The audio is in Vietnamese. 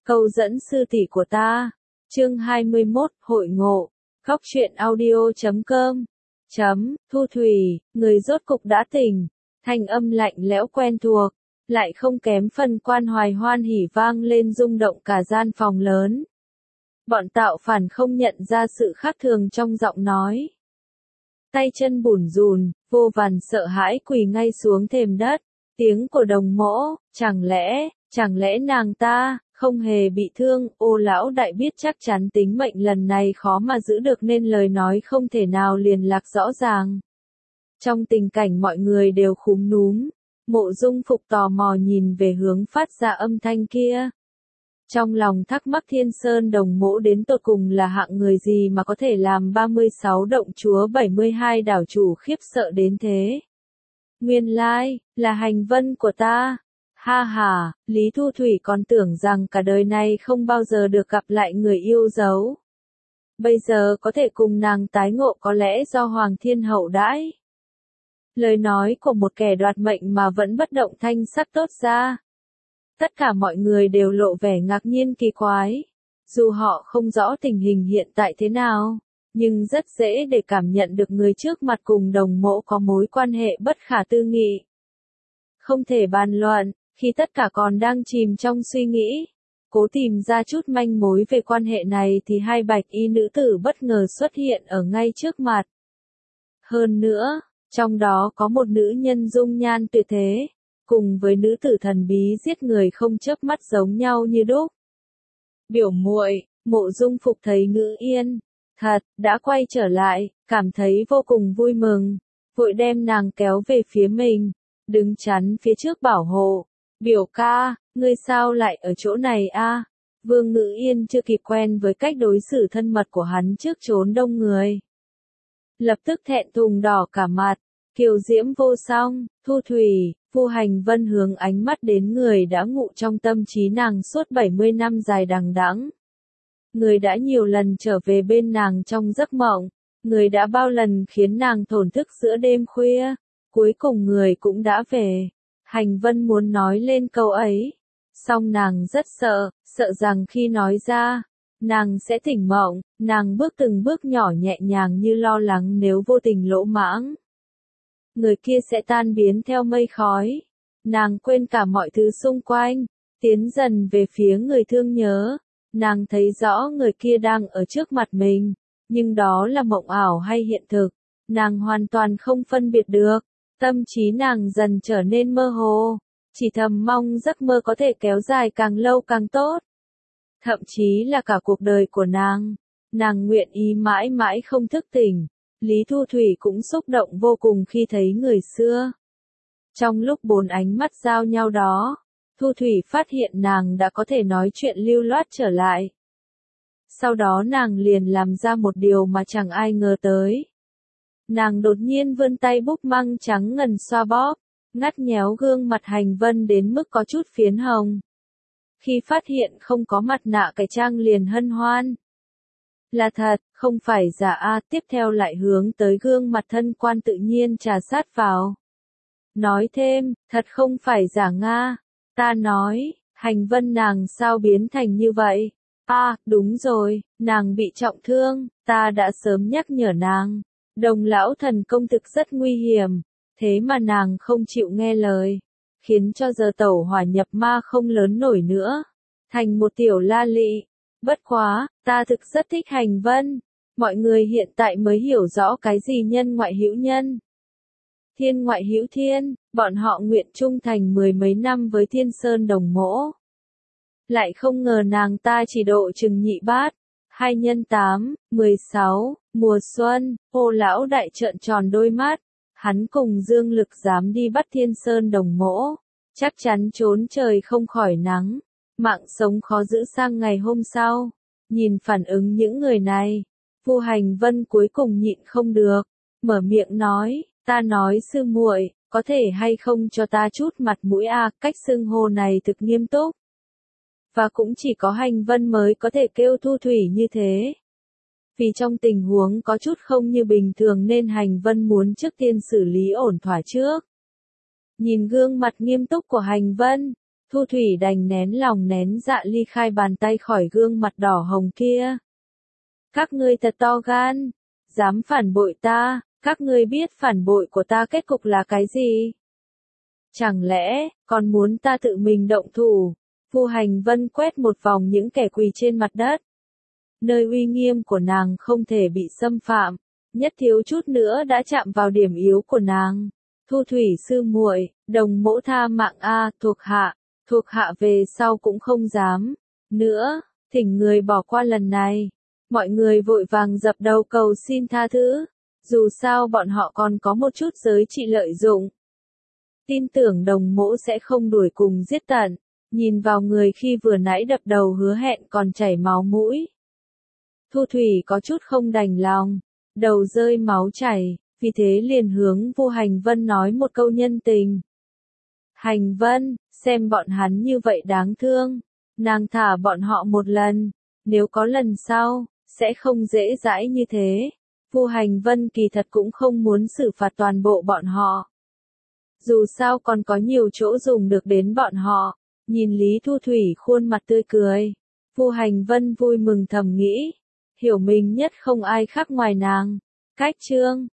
Câu dẫn sư tỷ của ta. Chương 21, hội ngộ. Góc truyện audio.com. Thu Thủy, người rốt cục đã tỉnh. Thanh âm lạnh lẽo quen thuộc, lại không kém phần Quan Hoài hoan hỉ vang lên rung động cả gian phòng lớn. Bọn tạo phản không nhận ra sự khác thường trong giọng nói. Tay chân bủn rùn, vô vàn sợ hãi quỳ ngay xuống thềm đất. Tiếng của Đồng Mỗ, chẳng lẽ nàng ta không hề bị thương? Ô lão đại biết chắc chắn tính mệnh lần này khó mà giữ được nên lời nói không thể nào liền lạc rõ ràng. Trong tình cảnh mọi người đều khúm núm, Mộ Dung Phục tò mò nhìn về hướng phát ra âm thanh kia. Trong lòng thắc mắc Thiên Sơn Đồng Mỗ đến tột cùng là hạng người gì mà có thể làm 36 động chúa 72 đảo chủ khiếp sợ đến thế. Nguyên lai, là hành vân của ta. Ha ha, Lý Thu Thủy còn tưởng rằng cả đời này không bao giờ được gặp lại người yêu dấu. Bây giờ có thể cùng nàng tái ngộ có lẽ do Hoàng Thiên Hậu đãi. Lời nói của một kẻ đoạt mệnh mà vẫn bất động thanh sắc tốt ra. Tất cả mọi người đều lộ vẻ ngạc nhiên kỳ quái. Dù họ không rõ tình hình hiện tại thế nào, nhưng rất dễ để cảm nhận được người trước mặt cùng Đồng Mỗ có mối quan hệ bất khả tư nghị. Không thể bàn luận, khi tất cả còn đang chìm trong suy nghĩ, cố tìm ra chút manh mối về quan hệ này thì hai bạch y nữ tử bất ngờ xuất hiện ở ngay trước mặt. Hơn nữa, trong đó có một nữ nhân dung nhan tuyệt thế, cùng với nữ tử thần bí giết người không chớp mắt giống nhau như đúc. Biểu muội, Mộ Dung Phục thấy Ngữ Yên đã quay trở lại, cảm thấy vô cùng vui mừng, vội đem nàng kéo về phía mình, đứng chắn phía trước bảo hộ. Biểu ca, ngươi sao lại ở chỗ này a? Vương Ngữ Yên chưa kịp quen với cách đối xử thân mật của hắn trước chốn đông người. Lập tức thẹn thùng đỏ cả mặt, kiều diễm vô song. Thu Thủy, Vu Hành Vân hướng ánh mắt đến người đã ngụ trong tâm trí nàng suốt 70 năm dài đằng đẵng. Người đã nhiều lần trở về bên nàng trong giấc mộng, người đã bao lần khiến nàng thổn thức giữa đêm khuya, cuối cùng người cũng đã về. Hành Vân muốn nói lên câu ấy, song nàng rất sợ rằng khi nói ra, nàng sẽ tỉnh mộng, nàng bước từng bước nhỏ nhẹ nhàng như lo lắng nếu vô tình lỗ mãng. Người kia sẽ tan biến theo mây khói, nàng quên cả mọi thứ xung quanh, tiến dần về phía người thương nhớ, nàng thấy rõ người kia đang ở trước mặt mình, nhưng đó là mộng ảo hay hiện thực, nàng hoàn toàn không phân biệt được. Tâm trí nàng dần trở nên mơ hồ, chỉ thầm mong giấc mơ có thể kéo dài càng lâu càng tốt. Thậm chí là cả cuộc đời của nàng nguyện ý mãi mãi không thức tỉnh. Lý Thu Thủy cũng xúc động vô cùng khi thấy người xưa. Trong lúc bốn ánh mắt giao nhau đó, Thu Thủy phát hiện nàng đã có thể nói chuyện lưu loát trở lại. Sau đó nàng liền làm ra một điều mà chẳng ai ngờ tới. Nàng đột nhiên vươn tay búp măng trắng ngần xoa bóp, ngắt nhéo gương mặt Hành Vân đến mức có chút phiến hồng. Khi phát hiện không có mặt nạ cải trang liền hân hoan. Là thật, không phải giả a. Tiếp theo lại hướng tới gương mặt thân quan tự nhiên trà sát vào. Nói thêm, thật không phải giả nga. Ta nói, Hành Vân nàng sao biến thành như vậy? Đúng rồi, nàng bị trọng thương, ta đã sớm nhắc nhở nàng. Đồng lão thần công thực rất nguy hiểm, thế mà nàng không chịu nghe lời, khiến cho giờ tẩu hỏa nhập ma không lớn nổi nữa, thành một tiểu la lị. Bất quá, ta thực rất thích Hành Vân, mọi người hiện tại mới hiểu rõ cái gì nhân ngoại hữu nhân, thiên ngoại hữu thiên, bọn họ nguyện trung thành mười mấy năm với Thiên Sơn Đồng Mỗ. Lại không ngờ nàng ta chỉ độ chừng nhị bát. 2 x 8, 16, mùa xuân, Ô lão đại trợn tròn đôi mắt, hắn cùng Dương Lực dám đi bắt Thiên Sơn Đồng Mỗ, chắc chắn trốn trời không khỏi nắng, mạng sống khó giữ sang ngày hôm sau. Nhìn phản ứng những người này, Vu Hành Vân cuối cùng nhịn không được, mở miệng nói, ta nói sư muội, có thể hay không cho ta chút mặt mũi a? Cách xưng hô này thực nghiêm túc. Và cũng chỉ có Hành Vân mới có thể kêu Thu Thủy như thế. Vì trong tình huống có chút không như bình thường nên Hành Vân muốn trước tiên xử lý ổn thỏa trước. Nhìn gương mặt nghiêm túc của Hành Vân, Thu Thủy đành nén lòng nén dạ ly khai bàn tay khỏi gương mặt đỏ hồng kia. Các ngươi thật to gan, dám phản bội ta, các ngươi biết phản bội của ta kết cục là cái gì? Chẳng lẽ, còn muốn ta tự mình động thủ? Vu Hành Vân quét một vòng những kẻ quỳ trên mặt đất. Nơi uy nghiêm của nàng không thể bị xâm phạm, nhất thiếu chút nữa đã chạm vào điểm yếu của nàng. Thu Thủy sư muội, đồng mỗ tha mạng a, thuộc hạ về sau cũng không dám nữa, thỉnh người bỏ qua lần này. Mọi người vội vàng dập đầu cầu xin tha thứ, dù sao bọn họ còn có một chút giới trị lợi dụng. Tin tưởng đồng mỗ sẽ không đuổi cùng giết tận, nhìn vào người khi vừa nãy đập đầu hứa hẹn còn chảy máu mũi. Thu Thủy có chút không đành lòng, đầu rơi máu chảy, vì thế liền hướng Vu Hành Vân nói một câu nhân tình. Hành Vân, xem bọn hắn như vậy đáng thương, nàng thả bọn họ một lần, nếu có lần sau, sẽ không dễ dãi như thế. Vu Hành Vân kỳ thật cũng không muốn xử phạt toàn bộ bọn họ. Dù sao còn có nhiều chỗ dùng được đến bọn họ, nhìn Lý Thu Thủy khuôn mặt tươi cười. Vu Hành Vân vui mừng thầm nghĩ, hiểu mình nhất không ai khác ngoài nàng. Cách chương